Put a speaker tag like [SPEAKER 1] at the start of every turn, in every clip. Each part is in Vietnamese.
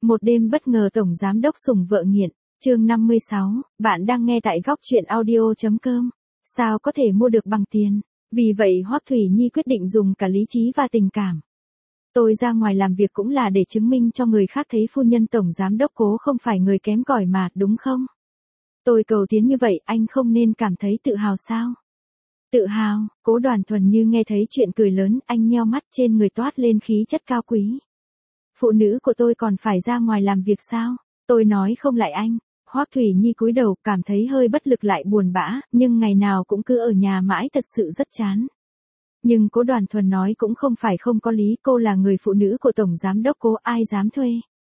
[SPEAKER 1] Một đêm bất ngờ tổng giám đốc sủng vợ nghiện, chương 56, bạn đang nghe tại góc truyện audio.com. Sao có thể mua được bằng tiền? Vì vậy Hoắc Thủy Nhi quyết định dùng cả lý trí và tình cảm. Tôi ra ngoài làm việc cũng là để chứng minh cho người khác thấy phu nhân tổng giám đốc Cố không phải người kém cỏi mà, đúng không? Tôi cầu tiến như vậy, anh không nên cảm thấy tự hào sao? Tự hào? Cố Đoàn Thuần như nghe thấy chuyện cười lớn, anh nheo mắt, trên người toát lên khí chất cao quý. Phụ nữ của tôi còn phải ra ngoài làm việc sao? Tôi nói không lại anh. Hoắc Thủy Nhi cúi đầu, cảm thấy hơi bất lực lại buồn bã, nhưng ngày nào cũng cứ ở nhà mãi thật sự rất chán. Nhưng Cố Đoàn Thuần nói cũng không phải không có lý, cô là người phụ nữ của tổng giám đốc Cố, ai dám thuê?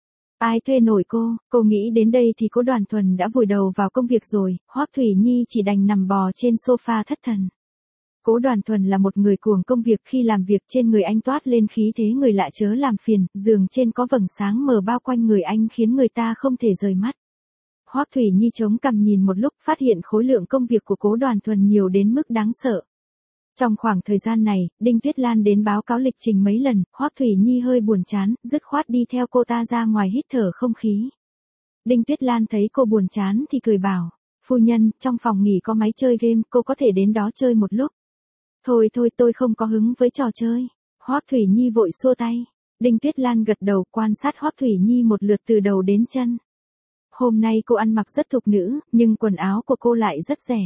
[SPEAKER 1] Ai thuê nổi cô nghĩ đến đây thì Cố Đoàn Thuần đã vùi đầu vào công việc rồi, Hoắc Thủy Nhi chỉ đành nằm bò trên sofa thất thần. Cố Đoàn Thuần là một người cuồng công việc, khi làm việc trên người anh toát lên khí thế người lạ chớ làm phiền, giường trên có vầng sáng mờ bao quanh người anh khiến người ta không thể rời mắt. Hoắc Thủy Nhi chống cằm nhìn một lúc, phát hiện khối lượng công việc của Cố Đoàn Thuần nhiều đến mức đáng sợ. Trong khoảng thời gian này, Đinh Tuyết Lan đến báo cáo lịch trình mấy lần, Hoắc Thủy Nhi hơi buồn chán, dứt khoát đi theo cô ta ra ngoài hít thở không khí. Đinh Tuyết Lan thấy cô buồn chán thì cười bảo, phu nhân, trong phòng nghỉ có máy chơi game, cô có thể đến đó chơi một lúc. Thôi tôi không có hứng với trò chơi. Hoắc Thủy Nhi vội xua tay. Đinh Tuyết Lan gật đầu, quan sát Hoắc Thủy Nhi một lượt từ đầu đến chân. Hôm nay cô ăn mặc rất thục nữ, nhưng quần áo của cô lại rất rẻ.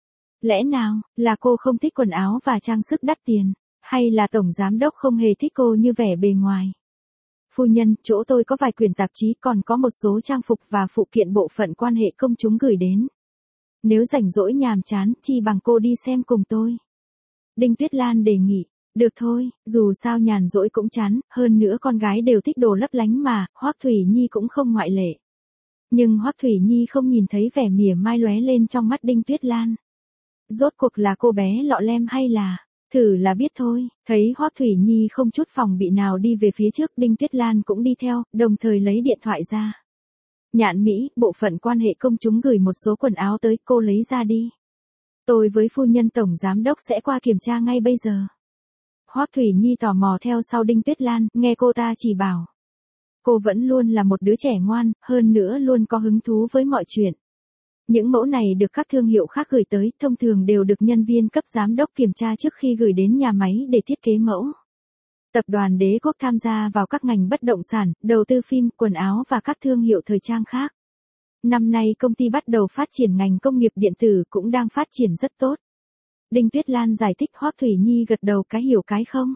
[SPEAKER 1] Lẽ nào, là cô không thích quần áo và trang sức đắt tiền, hay là tổng giám đốc không hề thích cô như vẻ bề ngoài? Phu nhân, chỗ tôi có vài quyển tạp chí, còn có một số trang phục và phụ kiện bộ phận quan hệ công chúng gửi đến. Nếu rảnh rỗi nhàm chán, chi bằng cô đi xem cùng tôi. Đinh Tuyết Lan đề nghị, được thôi, dù sao nhàn rỗi cũng chán, hơn nữa con gái đều thích đồ lấp lánh mà, Hoắc Thủy Nhi cũng không ngoại lệ. Nhưng Hoắc Thủy Nhi không nhìn thấy vẻ mỉa mai lóe lên trong mắt Đinh Tuyết Lan. Rốt cuộc là cô bé lọ lem hay là, thử là biết thôi. Thấy Hoắc Thủy Nhi không chút phòng bị nào đi về phía trước, Đinh Tuyết Lan cũng đi theo, đồng thời lấy điện thoại ra. Nhạn Mỹ, bộ phận quan hệ công chúng gửi một số quần áo tới, cô lấy ra đi. Tôi với phu nhân tổng giám đốc sẽ qua kiểm tra ngay bây giờ. Hoắc Thủy Nhi tò mò theo sau Đinh Tuyết Lan, nghe cô ta chỉ bảo. Cô vẫn luôn là một đứa trẻ ngoan, hơn nữa luôn có hứng thú với mọi chuyện. Những mẫu này được các thương hiệu khác gửi tới, thông thường đều được nhân viên cấp giám đốc kiểm tra trước khi gửi đến nhà máy để thiết kế mẫu. Tập đoàn Đế Quốc tham gia vào các ngành bất động sản, đầu tư phim, quần áo và các thương hiệu thời trang khác. Năm nay công ty bắt đầu phát triển ngành công nghiệp điện tử, cũng đang phát triển rất tốt. Đinh Tuyết Lan giải thích. Hoắc Thủy Nhi gật đầu, cái hiểu cái không.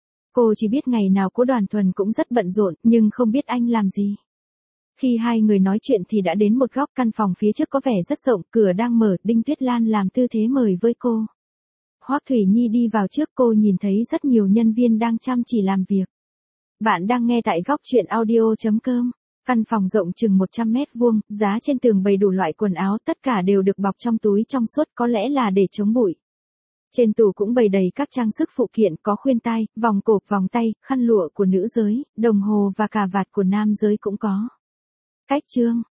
[SPEAKER 1] Cô chỉ biết ngày nào Cố Đoàn Thuần cũng rất bận rộn, nhưng không biết anh làm gì. Khi hai người nói chuyện thì đã đến một góc căn phòng, phía trước có vẻ rất rộng, cửa đang mở, Đinh Tuyết Lan làm tư thế mời với cô. Hoắc Thủy Nhi đi vào trước, cô nhìn thấy rất nhiều nhân viên đang chăm chỉ làm việc. Bạn đang nghe tại góc truyện audio.com. Căn phòng rộng chừng 100 mét vuông, giá trên tường bày đủ loại quần áo, tất cả đều được bọc trong túi trong suốt, có lẽ là để chống bụi. Trên tủ cũng bày đầy các trang sức phụ kiện, có khuyên tai, vòng cổ, vòng tay, khăn lụa của nữ giới, đồng hồ và cà vạt của nam giới cũng có. Cách chương,